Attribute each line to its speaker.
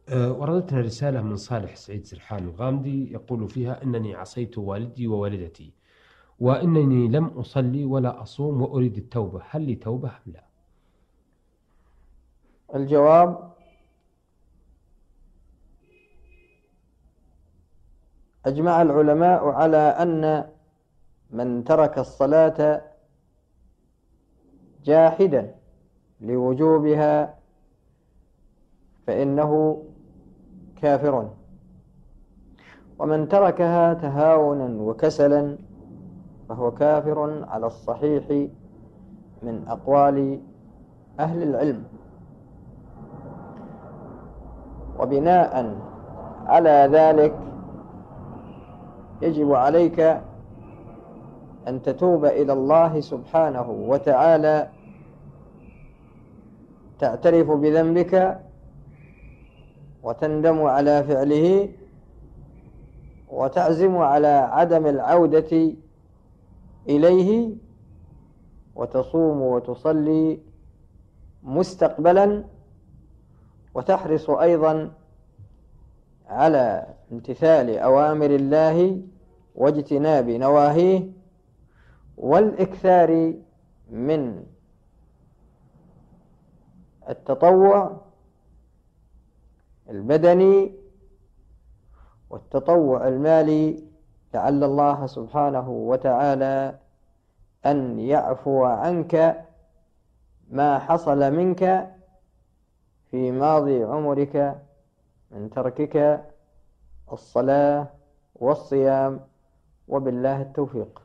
Speaker 1: وردتنا رسالة من صالح سعيد سرحان الغامدي يقول فيها: إنني عصيت والدي ووالدتي، وإنني لم أصلي ولا أصوم وأريد التوبة، هل لي توبة أم لا؟
Speaker 2: الجواب: أجمع العلماء على أن من ترك الصلاة جاحدا لوجوبها فإنه كافر، ومن تركها تهاونا وكسلا فهو كافر على الصحيح من أقوال أهل العلم. وبناء على ذلك يجب عليك أن تتوب إلى الله سبحانه وتعالى، تعترف بذنبك وتندم على فعله وتعزم على عدم العودة إليه، وتصوم وتصلي مستقبلا، وتحرص أيضا على امتثال أوامر الله واجتناب نواهيه، والإكثار من التطوع البدني والتطوع المالي، لعل الله سبحانه وتعالى أن يعفو عنك ما حصل منك في ماضي عمرك من تركك الصلاة والصيام، وبالله التوفيق.